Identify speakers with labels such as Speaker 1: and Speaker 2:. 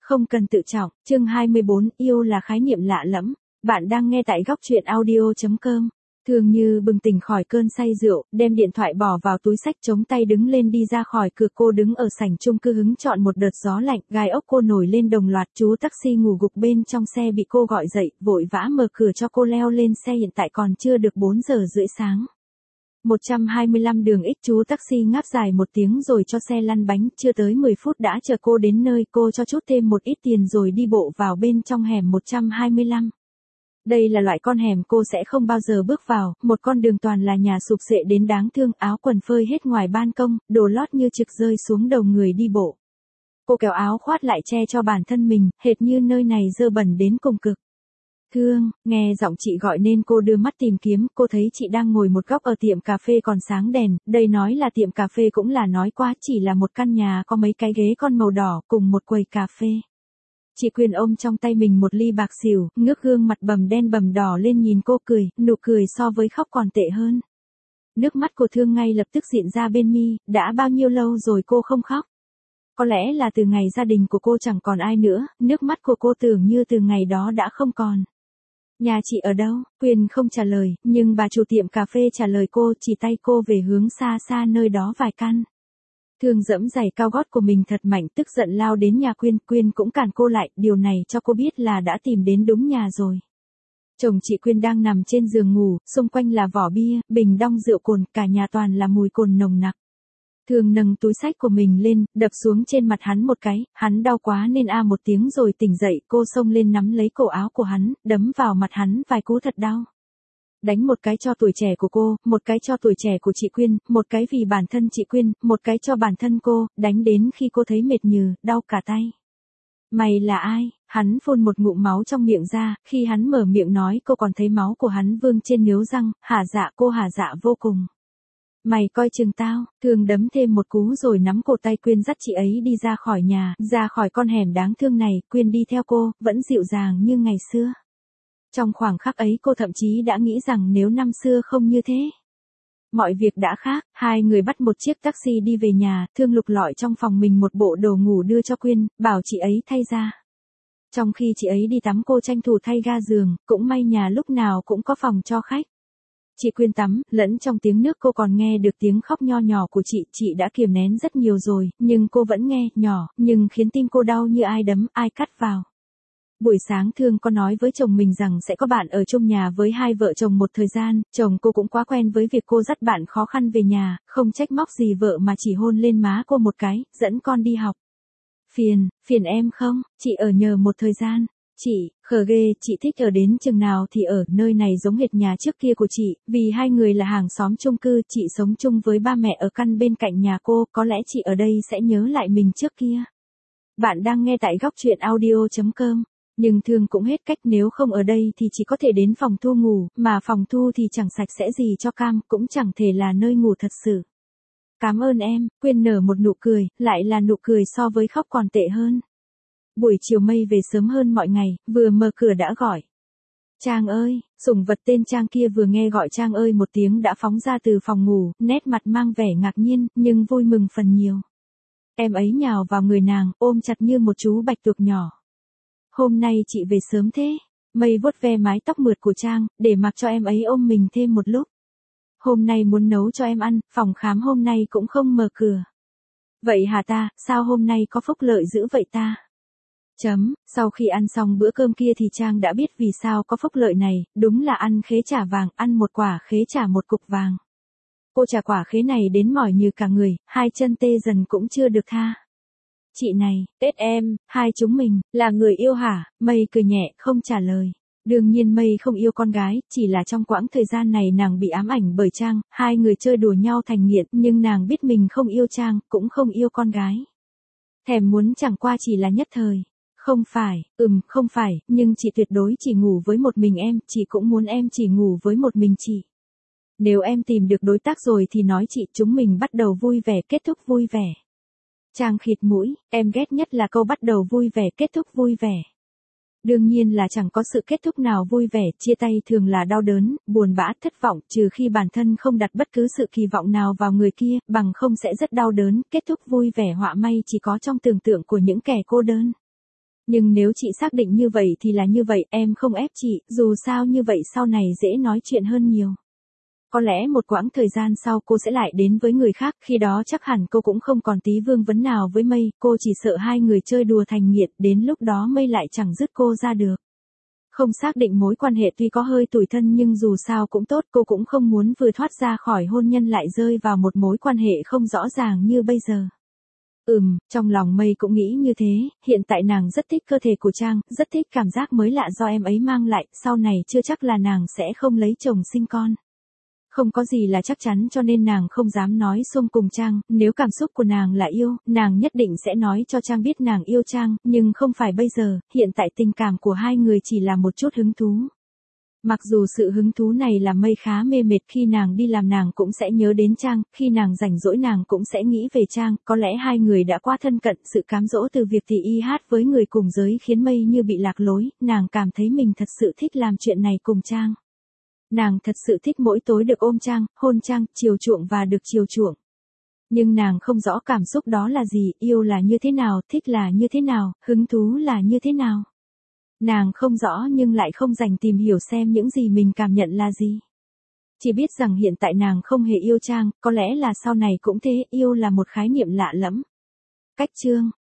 Speaker 1: Không cần tự trọng, chương 24, yêu là khái niệm lạ lẫm. Bạn đang nghe tại góc truyện audio.com. Thường Như bừng tỉnh khỏi cơn say rượu, đem điện thoại bỏ vào túi xách chống tay đứng lên đi ra khỏi cửa. Cô đứng ở sảnh chung cư hứng chọn một đợt gió lạnh, gai ốc cô nổi lên đồng loạt. Chú taxi ngủ gục bên trong xe bị cô gọi dậy, vội vã mở cửa cho cô leo lên xe. Hiện tại còn chưa được 4 giờ rưỡi sáng. 125 đường X. Chú taxi ngáp dài một tiếng rồi cho xe lăn bánh, chưa tới 10 phút đã chờ cô đến nơi. Cô cho chút thêm một ít tiền rồi đi bộ vào bên trong hẻm 125. Đây là loại con hẻm cô sẽ không bao giờ bước vào, một con đường toàn là nhà sụp xệ đến đáng thương, áo quần phơi hết ngoài ban công, đồ lót như trực rơi xuống đầu người đi bộ. Cô kéo áo khoác lại che cho bản thân mình, hệt như nơi này dơ bẩn đến cùng cực. Thương, nghe giọng chị gọi nên cô đưa mắt tìm kiếm, cô thấy chị đang ngồi một góc ở tiệm cà phê còn sáng đèn, đây nói là tiệm cà phê cũng là nói quá, chỉ là một căn nhà có mấy cái ghế con màu đỏ cùng một quầy cà phê. Chị Quyên ôm trong tay mình một ly bạc xỉu, ngước gương mặt bầm đen bầm đỏ lên nhìn cô cười, nụ cười so với khóc còn tệ hơn. Nước mắt của Thương ngay lập tức diện ra bên mi, đã bao nhiêu lâu rồi cô không khóc. Có lẽ là từ ngày gia đình của cô chẳng còn ai nữa, nước mắt của cô tưởng như từ ngày đó đã không còn. Nhà chị ở đâu? Quyên không trả lời, nhưng bà chủ tiệm cà phê trả lời cô, chỉ tay cô về hướng xa xa nơi đó vài căn. Thương dẫm giày cao gót của mình thật mạnh, tức giận lao đến nhà Quyên. Quyên cũng cản cô lại, điều này cho cô biết là đã tìm đến đúng nhà rồi. Chồng chị Quyên đang nằm trên giường ngủ, xung quanh là vỏ bia, bình đong rượu cồn, cả nhà toàn là mùi cồn nồng nặc. Thương nâng túi xách của mình lên, đập xuống trên mặt hắn một cái, hắn đau quá nên một tiếng rồi tỉnh dậy. Cô xông lên nắm lấy cổ áo của hắn, đấm vào mặt hắn vài cú thật đau. Đánh một cái cho tuổi trẻ của cô, một cái cho tuổi trẻ của chị Quyên, một cái vì bản thân chị Quyên, một cái cho bản thân cô, đánh đến khi cô thấy mệt nhừ, đau cả tay. Mày là ai? Hắn phun một ngụm máu trong miệng ra, khi hắn mở miệng nói cô còn thấy máu của hắn vương trên níu răng, hả dạ. Cô hả dạ vô cùng. Mày coi chừng tao. Thương đấm thêm một cú rồi nắm cổ tay Quyên dắt chị ấy đi ra khỏi nhà, ra khỏi con hẻm đáng thương này. Quyên đi theo cô, vẫn dịu dàng như ngày xưa. Trong khoảng khắc ấy cô thậm chí đã nghĩ rằng nếu năm xưa không như thế. Mọi việc đã khác, hai người bắt một chiếc taxi đi về nhà. Thương lục lọi trong phòng mình một bộ đồ ngủ đưa cho Quyên, bảo chị ấy thay ra. Trong khi chị ấy đi tắm cô tranh thủ thay ga giường, cũng may nhà lúc nào cũng có phòng cho khách. Chị Quyên tắm, lẫn trong tiếng nước cô còn nghe được tiếng khóc nho nhỏ của chị đã kiềm nén rất nhiều rồi, nhưng cô vẫn nghe, nhỏ, nhưng khiến tim cô đau như ai đấm, ai cắt vào. Buổi sáng Thương có nói với chồng mình rằng sẽ có bạn ở chung nhà với hai vợ chồng một thời gian, chồng cô cũng quá quen với việc cô dắt bạn khó khăn về nhà, không trách móc gì vợ mà chỉ hôn lên má cô một cái, dẫn con đi học. Phiền em không, chị ở nhờ một thời gian. Chị, khờ ghê, chị thích ở đến chừng nào thì ở, nơi này giống hệt nhà trước kia của chị, vì hai người là hàng xóm chung cư, chị sống chung với ba mẹ ở căn bên cạnh nhà cô, có lẽ chị ở đây sẽ nhớ lại mình trước kia. Bạn đang nghe tại góc truyện audio.com. Nhưng Thương cũng hết cách, nếu không ở đây thì chỉ có thể đến phòng Thu ngủ, mà phòng Thu thì chẳng sạch sẽ gì cho cam, cũng chẳng thể là nơi ngủ thật sự. Cảm ơn em. Quyên nở một nụ cười, lại là nụ cười so với khóc còn tệ hơn. Buổi chiều Mây về sớm hơn mọi ngày, vừa mở cửa đã gọi. Trang ơi, sủng vật tên Trang kia vừa nghe gọi Trang ơi một tiếng đã phóng ra từ phòng ngủ, nét mặt mang vẻ ngạc nhiên, nhưng vui mừng phần nhiều. Em ấy nhào vào người nàng, ôm chặt như một chú bạch tuộc nhỏ. Hôm nay chị về sớm thế. Mây vuốt ve mái tóc mượt của Trang, để mặc cho em ấy ôm mình thêm một lúc. Hôm nay muốn nấu cho em ăn, phòng khám hôm nay cũng không mở cửa. Vậy hả ta, sao hôm nay có phúc lợi dữ vậy ta? Sau khi ăn xong bữa cơm kia thì Trang đã biết vì sao có phúc lợi này, đúng là ăn khế trả vàng, ăn một quả khế trả một cục vàng. Cô trả quả khế này đến mỏi như cả người, hai chân tê dần cũng chưa được tha. Chị này, Tết em, hai chúng mình, là người yêu hả? Mây cười nhẹ, không trả lời. Đương nhiên Mây không yêu con gái, chỉ là trong quãng thời gian này nàng bị ám ảnh bởi Trang, hai người chơi đùa nhau thành nghiện, nhưng nàng biết mình không yêu Trang, cũng không yêu con gái. Thèm muốn chẳng qua chỉ là nhất thời. Không phải, nhưng chị tuyệt đối chỉ ngủ với một mình em, chị cũng muốn em chỉ ngủ với một mình chị. Nếu em tìm được đối tác rồi thì nói chị, chúng mình bắt đầu vui vẻ, kết thúc vui vẻ. Trang khịt mũi, em ghét nhất là câu bắt đầu vui vẻ, kết thúc vui vẻ. Đương nhiên là chẳng có sự kết thúc nào vui vẻ, chia tay thường là đau đớn, buồn bã, thất vọng, trừ khi bản thân không đặt bất cứ sự kỳ vọng nào vào người kia, bằng không sẽ rất đau đớn, kết thúc vui vẻ họa may chỉ có trong tưởng tượng của những kẻ cô đơn. Nhưng nếu chị xác định như vậy thì là như vậy, em không ép chị, dù sao như vậy sau này dễ nói chuyện hơn nhiều. Có lẽ một quãng thời gian sau cô sẽ lại đến với người khác, khi đó chắc hẳn cô cũng không còn tí vương vấn nào với Mây, cô chỉ sợ hai người chơi đùa thành nghiện, đến lúc đó Mây lại chẳng dứt cô ra được. Không xác định mối quan hệ tuy có hơi tủi thân nhưng dù sao cũng tốt, cô cũng không muốn vừa thoát ra khỏi hôn nhân lại rơi vào một mối quan hệ không rõ ràng như bây giờ. Trong lòng Mây cũng nghĩ như thế, hiện tại nàng rất thích cơ thể của Trang, rất thích cảm giác mới lạ do em ấy mang lại, sau này chưa chắc là nàng sẽ không lấy chồng sinh con. Không có gì là chắc chắn cho nên nàng không dám nói xung cùng Trang, nếu cảm xúc của nàng là yêu, nàng nhất định sẽ nói cho Trang biết nàng yêu Trang, nhưng không phải bây giờ, hiện tại tình cảm của hai người chỉ là một chút hứng thú. Mặc dù sự hứng thú này làm Mây khá mê mệt, khi nàng đi làm nàng cũng sẽ nhớ đến Trang, khi nàng rảnh rỗi nàng cũng sẽ nghĩ về Trang, có lẽ hai người đã quá thân cận, sự cám dỗ từ việc thì y hát với người cùng giới khiến Mây như bị lạc lối, nàng cảm thấy mình thật sự thích làm chuyện này cùng Trang. Nàng thật sự thích mỗi tối được ôm Trang, hôn Trang, chiều chuộng và được chiều chuộng. Nhưng nàng không rõ cảm xúc đó là gì, yêu là như thế nào, thích là như thế nào, hứng thú là như thế nào. Nàng không rõ nhưng lại không dành tìm hiểu xem những gì mình cảm nhận là gì. Chỉ biết rằng hiện tại nàng không hề yêu Trang, có lẽ là sau này cũng thế, yêu là một khái niệm lạ lẫm. Cách chương